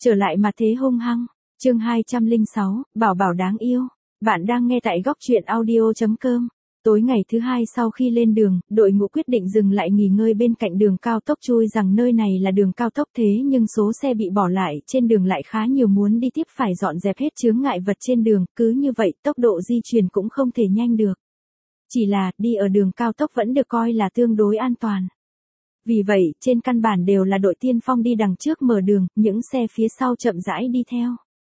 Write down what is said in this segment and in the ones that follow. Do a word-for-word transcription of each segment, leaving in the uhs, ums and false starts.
Trở lại mà thế hung hăng. Chương hai trăm lẻ sáu, Bảo Bảo đáng yêu. Bạn đang nghe tại góc truyện audio chấm com. Tối ngày thứ hai sau khi lên đường, đội ngũ quyết định dừng lại nghỉ ngơi bên cạnh đường cao tốc, chui rằng nơi này là đường cao tốc thế nhưng số xe bị bỏ lại trên đường lại khá nhiều, muốn đi tiếp phải dọn dẹp hết chướng ngại vật trên đường, cứ như vậy tốc độ di chuyển cũng không thể nhanh được. Chỉ là, đi ở đường cao tốc vẫn được coi là tương đối an toàn. Vì vậy, trên căn bản đều là đội tiên phong đi đằng trước mở đường, những xe phía sau chậm rãi đi theo.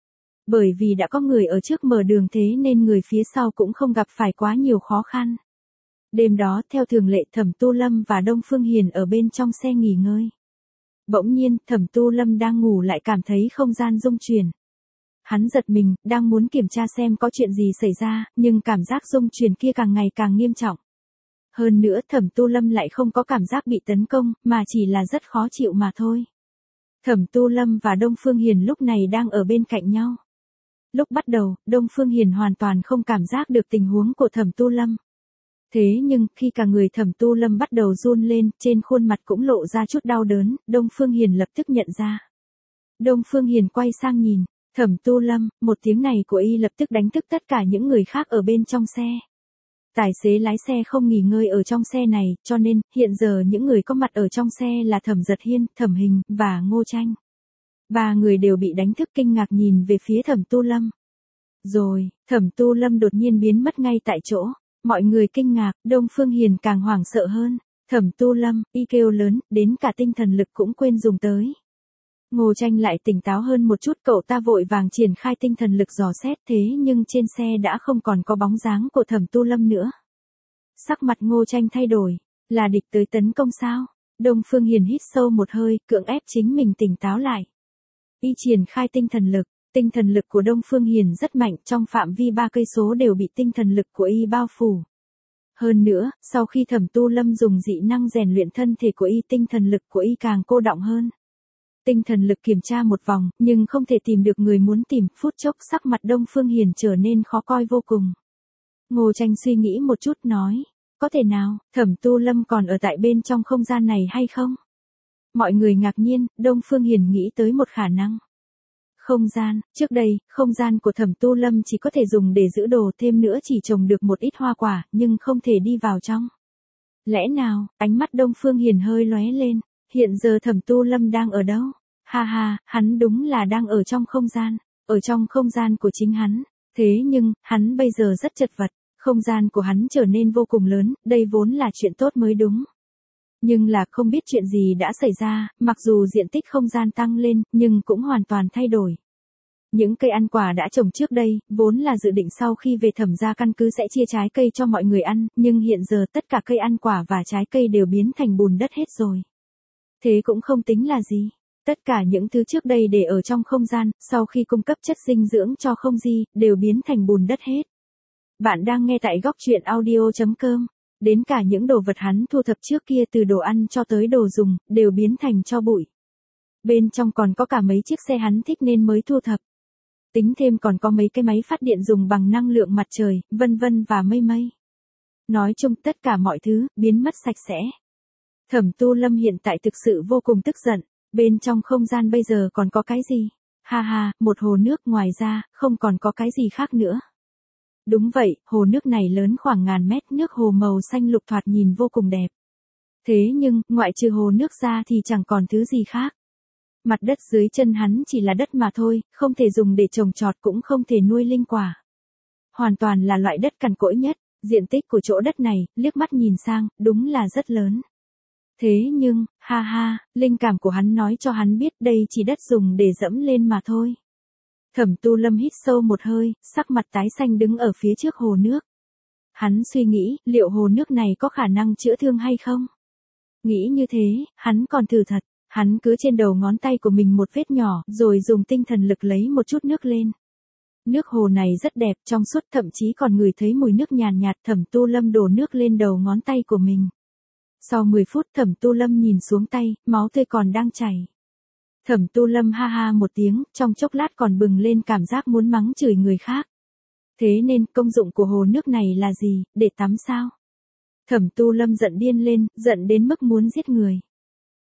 Bởi vì đã có người ở trước mở đường thế nên người phía sau cũng không gặp phải quá nhiều khó khăn. Đêm đó, theo thường lệ, Thẩm Tu Lâm và Đông Phương Hiền ở bên trong xe nghỉ ngơi. Bỗng nhiên, Thẩm Tu Lâm đang ngủ lại cảm thấy không gian rung chuyển. Hắn giật mình, đang muốn kiểm tra xem có chuyện gì xảy ra, nhưng cảm giác rung chuyển kia càng ngày càng nghiêm trọng. Hơn nữa, Thẩm Tu Lâm lại không có cảm giác bị tấn công, mà chỉ là rất khó chịu mà thôi. Thẩm Tu Lâm và Đông Phương Hiền lúc này đang ở bên cạnh nhau. Lúc bắt đầu, Đông Phương Hiền hoàn toàn không cảm giác được tình huống của Thẩm Tu Lâm. Thế nhưng, khi cả người Thẩm Tu Lâm bắt đầu run lên, trên khuôn mặt cũng lộ ra chút đau đớn, Đông Phương Hiền lập tức nhận ra. Đông Phương Hiền quay sang nhìn, Thẩm Tu Lâm, một tiếng này của y lập tức đánh thức tất cả những người khác ở bên trong xe. Tài xế lái xe không nghỉ ngơi ở trong xe này, cho nên, hiện giờ những người có mặt ở trong xe là Thẩm Giật Hiên, Thẩm Hình, và Ngô Tranh. Ba người đều bị đánh thức kinh ngạc nhìn về phía Thẩm Tu Lâm. Rồi, Thẩm Tu Lâm đột nhiên biến mất ngay tại chỗ. Mọi người kinh ngạc, Đông Phương Hiền càng hoảng sợ hơn. Thẩm Tu Lâm, y kêu lớn, đến cả tinh thần lực cũng quên dùng tới. Ngô Tranh lại tỉnh táo hơn một chút, cậu ta vội vàng triển khai tinh thần lực dò xét, thế nhưng trên xe đã không còn có bóng dáng của Thẩm Tu Lâm nữa. Sắc mặt Ngô Tranh thay đổi, là địch tới tấn công sao? Đông Phương Hiền hít sâu một hơi, cưỡng ép chính mình tỉnh táo lại. Y triển khai tinh thần lực, tinh thần lực của Đông Phương Hiền rất mạnh, trong phạm vi ba cây số đều bị tinh thần lực của y bao phủ. Hơn nữa, sau khi Thẩm Tu Lâm dùng dị năng rèn luyện thân thể của y, tinh thần lực của y càng cô đọng hơn. Tinh thần lực kiểm tra một vòng, nhưng không thể tìm được người muốn tìm, phút chốc sắc mặt Đông Phương Hiền trở nên khó coi vô cùng. Ngô Tranh suy nghĩ một chút nói, có thể nào, Thẩm Tu Lâm còn ở tại bên trong không gian này hay không? Mọi người ngạc nhiên, Đông Phương Hiền nghĩ tới một khả năng. Không gian, trước đây, không gian của Thẩm Tu Lâm chỉ có thể dùng để giữ đồ, thêm nữa chỉ trồng được một ít hoa quả, nhưng không thể đi vào trong. Lẽ nào, ánh mắt Đông Phương Hiền hơi lóe lên, hiện giờ Thẩm Tu Lâm đang ở đâu? Ha ha, hắn đúng là đang ở trong không gian, ở trong không gian của chính hắn. Thế nhưng, hắn bây giờ rất chật vật, không gian của hắn trở nên vô cùng lớn, đây vốn là chuyện tốt mới đúng. Nhưng là không biết chuyện gì đã xảy ra, mặc dù diện tích không gian tăng lên, nhưng cũng hoàn toàn thay đổi. Những cây ăn quả đã trồng trước đây, vốn là dự định sau khi về Thẩm gia căn cứ sẽ chia trái cây cho mọi người ăn, nhưng hiện giờ tất cả cây ăn quả và trái cây đều biến thành bùn đất hết rồi. Thế cũng không tính là gì. Tất cả những thứ trước đây để ở trong không gian, sau khi cung cấp chất dinh dưỡng cho không gian, đều biến thành bùn đất hết. Bạn đang nghe tại góc truyện audio chấm com. Đến cả những đồ vật hắn thu thập trước kia, từ đồ ăn cho tới đồ dùng, đều biến thành tro bụi. Bên trong còn có cả mấy chiếc xe hắn thích nên mới thu thập. Tính thêm còn có mấy cái máy phát điện dùng bằng năng lượng mặt trời, vân vân và mây mây. Nói chung tất cả mọi thứ, biến mất sạch sẽ. Thẩm Tu Lâm hiện tại thực sự vô cùng tức giận. Bên trong không gian bây giờ còn có cái gì? Ha ha, một hồ nước, ngoài ra, không còn có cái gì khác nữa. Đúng vậy, hồ nước này lớn khoảng ngàn mét, nước hồ màu xanh lục thoạt nhìn vô cùng đẹp. Thế nhưng, ngoại trừ hồ nước ra thì chẳng còn thứ gì khác. Mặt đất dưới chân hắn chỉ là đất mà thôi, không thể dùng để trồng trọt cũng không thể nuôi linh quả. Hoàn toàn là loại đất cằn cỗi nhất, diện tích của chỗ đất này, liếc mắt nhìn sang, đúng là rất lớn. Thế nhưng, ha ha, linh cảm của hắn nói cho hắn biết đây chỉ đất dùng để dẫm lên mà thôi. Thẩm Tu Lâm hít sâu một hơi, sắc mặt tái xanh đứng ở phía trước hồ nước. Hắn suy nghĩ, liệu hồ nước này có khả năng chữa thương hay không? Nghĩ như thế, hắn còn thử thật, hắn cứ trên đầu ngón tay của mình một vết nhỏ, rồi dùng tinh thần lực lấy một chút nước lên. Nước hồ này rất đẹp, trong suốt, thậm chí còn ngửi thấy mùi nước nhàn nhạt. Thẩm Tu Lâm đổ nước lên đầu ngón tay của mình. Sau mười phút, Thẩm Tu Lâm nhìn xuống tay, máu tươi còn đang chảy. Thẩm Tu Lâm ha ha một tiếng, trong chốc lát còn bừng lên cảm giác muốn mắng chửi người khác. Thế nên, công dụng của hồ nước này là gì, để tắm sao? Thẩm Tu Lâm giận điên lên, giận đến mức muốn giết người.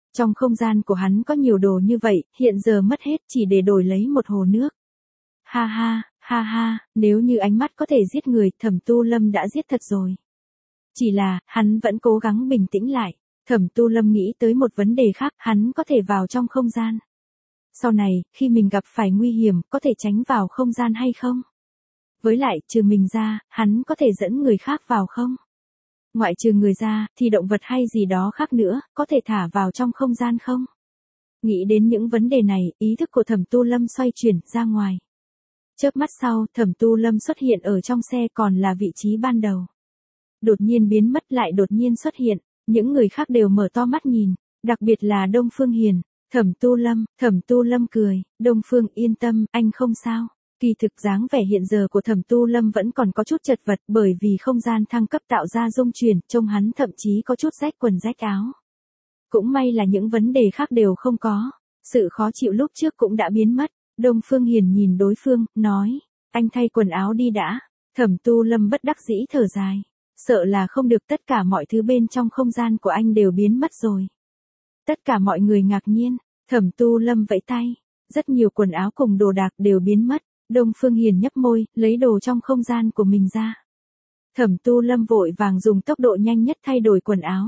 Trong không gian của hắn có nhiều đồ như vậy, hiện giờ mất hết chỉ để đổi lấy một hồ nước. Ha ha, ha ha, nếu như ánh mắt có thể giết người, Thẩm Tu Lâm đã giết thật rồi. Chỉ là, hắn vẫn cố gắng bình tĩnh lại. Thẩm Tu Lâm nghĩ tới một vấn đề khác, hắn có thể vào trong không gian. Sau này, khi mình gặp phải nguy hiểm, có thể tránh vào không gian hay không? Với lại, trừ mình ra, hắn có thể dẫn người khác vào không? Ngoại trừ người ra, thì động vật hay gì đó khác nữa, có thể thả vào trong không gian không? Nghĩ đến những vấn đề này, ý thức của Thẩm Tu Lâm xoay chuyển ra ngoài. Chớp mắt sau, Thẩm Tu Lâm xuất hiện ở trong xe còn là vị trí ban đầu. Đột nhiên biến mất lại đột nhiên xuất hiện, những người khác đều mở to mắt nhìn, đặc biệt là Đông Phương Hiền. Thẩm Tu Lâm, Thẩm Tu Lâm cười, Đông Phương yên tâm, anh không sao. Kỳ thực dáng vẻ hiện giờ của Thẩm Tu Lâm vẫn còn có chút chật vật bởi vì không gian thăng cấp tạo ra rung chuyển, trông hắn thậm chí có chút rách quần rách áo. Cũng may là những vấn đề khác đều không có, sự khó chịu lúc trước cũng đã biến mất. Đông Phương Hiền nhìn đối phương, nói, anh thay quần áo đi đã. Thẩm Tu Lâm bất đắc dĩ thở dài, sợ là không được, tất cả mọi thứ bên trong không gian của anh đều biến mất rồi. Tất cả mọi người ngạc nhiên, Thẩm Tu Lâm vẫy tay, rất nhiều quần áo cùng đồ đạc đều biến mất. Đông Phương Hiền nhấp môi, lấy đồ trong không gian của mình ra. Thẩm Tu Lâm vội vàng dùng tốc độ nhanh nhất thay đổi quần áo.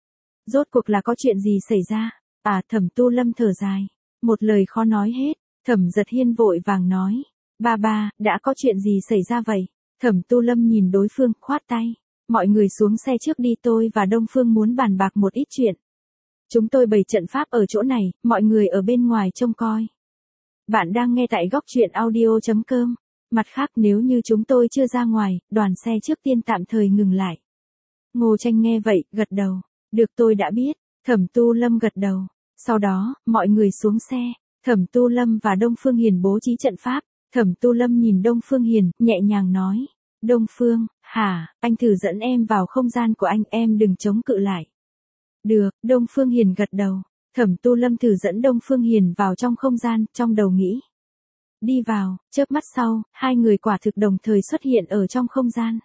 Rốt cuộc là có chuyện gì xảy ra? À, Thẩm Tu Lâm thở dài, một lời khó nói hết. Thẩm Giật Hiên vội vàng nói, ba ba, đã có chuyện gì xảy ra vậy? Thẩm Tu Lâm nhìn đối phương, khoát tay, mọi người xuống xe trước đi, tôi và Đông Phương muốn bàn bạc một ít chuyện. Chúng tôi bày trận pháp ở chỗ này, mọi người ở bên ngoài trông coi. Bạn đang nghe tại góc truyện audio chấm com. Mặt khác, nếu như chúng tôi chưa ra ngoài, đoàn xe trước tiên tạm thời ngừng lại. Ngô Tranh nghe vậy, gật đầu. Được, tôi đã biết. Thẩm Tu Lâm gật đầu. Sau đó, mọi người xuống xe. Thẩm Tu Lâm và Đông Phương Hiền bố trí trận pháp. Thẩm Tu Lâm nhìn Đông Phương Hiền, nhẹ nhàng nói. Đông Phương, hả, anh thử dẫn em vào không gian của anh, em đừng chống cự lại. Được, Đông Phương Hiền gật đầu. Thẩm Tu Lâm thử dẫn Đông Phương Hiền vào trong không gian, trong đầu nghĩ. Đi vào, chớp mắt sau, hai người quả thực đồng thời xuất hiện ở trong không gian.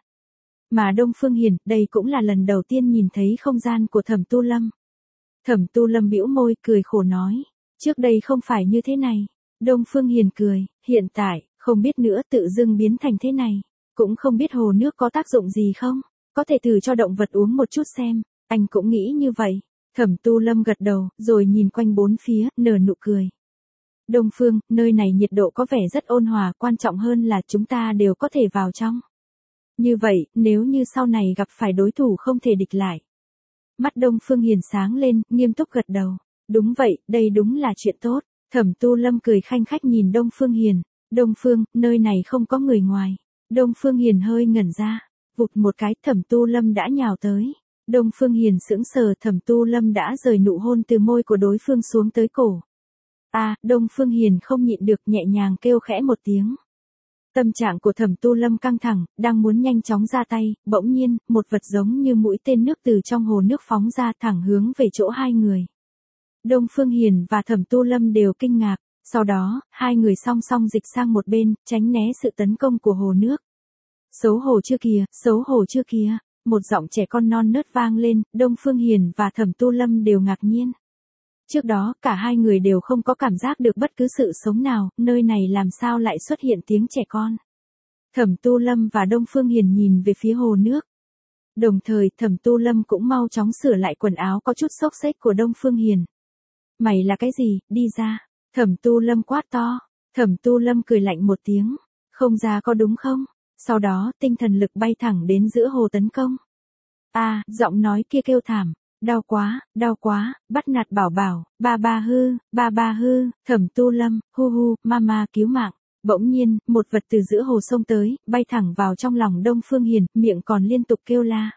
Mà Đông Phương Hiền, đây cũng là lần đầu tiên nhìn thấy không gian của Thẩm Tu Lâm. Thẩm Tu Lâm bĩu môi, cười khổ nói. Trước đây không phải như thế này. Đông Phương Hiền cười, hiện tại, không biết nữa tự dưng biến thành thế này. Cũng không biết hồ nước có tác dụng gì không? Có thể thử cho động vật uống một chút xem. Anh cũng nghĩ như vậy. Thẩm Tu Lâm gật đầu, rồi nhìn quanh bốn phía, nở nụ cười. Đông Phương, nơi này nhiệt độ có vẻ rất ôn hòa, quan trọng hơn là chúng ta đều có thể vào trong. Như vậy, nếu như sau này gặp phải đối thủ không thể địch lại. Mắt Đông Phương Hiền sáng lên, nghiêm túc gật đầu. Đúng vậy, đây đúng là chuyện tốt. Thẩm Tu Lâm cười khanh khách nhìn Đông Phương Hiền. Đông Phương, nơi này không có người ngoài. Đông Phương Hiền hơi ngẩn ra. Vụt một cái, Thẩm Tu Lâm đã nhào tới. Đông Phương Hiền sững sờ, Thẩm Tu Lâm đã rời nụ hôn từ môi của đối phương xuống tới cổ. À, Đông Phương Hiền không nhịn được, nhẹ nhàng kêu khẽ một tiếng. Tâm trạng của Thẩm Tu Lâm căng thẳng, đang muốn nhanh chóng ra tay, bỗng nhiên, một vật giống như mũi tên nước từ trong hồ nước phóng ra thẳng hướng về chỗ hai người. Đông Phương Hiền và Thẩm Tu Lâm đều kinh ngạc, sau đó, hai người song song dịch sang một bên, tránh né sự tấn công của hồ nước. Xấu hổ chưa kìa, xấu hổ chưa kìa. Một giọng trẻ con non nớt vang lên, Đông Phương Hiền và Thẩm Tu Lâm đều ngạc nhiên. Trước đó, cả hai người đều không có cảm giác được bất cứ sự sống nào, nơi này làm sao lại xuất hiện tiếng trẻ con. Thẩm Tu Lâm và Đông Phương Hiền nhìn về phía hồ nước. Đồng thời, Thẩm Tu Lâm cũng mau chóng sửa lại quần áo có chút xốc xếch của Đông Phương Hiền. Mày là cái gì, đi ra. Thẩm Tu Lâm quát to. Thẩm Tu Lâm cười lạnh một tiếng. Không ra có đúng không? Sau đó, tinh thần lực bay thẳng đến giữa hồ tấn công. À, giọng nói kia kêu thảm. Đau quá, đau quá, bắt nạt bảo bảo, ba ba hư, ba ba hư, Thẩm Tu Lâm, hu hu, mama cứu mạng. Bỗng nhiên, một vật từ giữa hồ sông tới, bay thẳng vào trong lòng Đông Phương Hiền, miệng còn liên tục kêu la.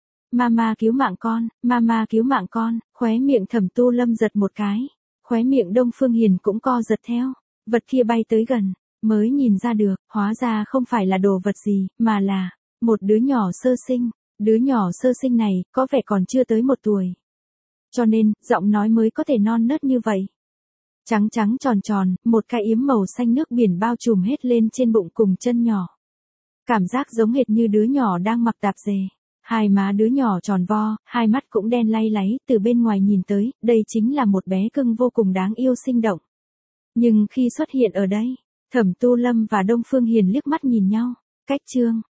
Mama cứu mạng con, mama cứu mạng con, khóe miệng Thẩm Tu Lâm giật một cái. Khóe miệng Đông Phương Hiền cũng co giật theo, vật kia bay tới gần. Mới nhìn ra được, hóa ra không phải là đồ vật gì, mà là một đứa nhỏ sơ sinh. Đứa nhỏ sơ sinh này, có vẻ còn chưa tới một tuổi. Cho nên, giọng nói mới có thể non nớt như vậy. Trắng trắng tròn tròn, một cái yếm màu xanh nước biển bao trùm hết lên trên bụng cùng chân nhỏ. Cảm giác giống hệt như đứa nhỏ đang mặc tạp dề. Hai má đứa nhỏ tròn vo, hai mắt cũng đen lay láy, từ bên ngoài nhìn tới, đây chính là một bé cưng vô cùng đáng yêu sinh động. Nhưng khi xuất hiện ở đây, Thẩm Tu Lâm và Đông Phương Hiền liếc mắt nhìn nhau, cách Trương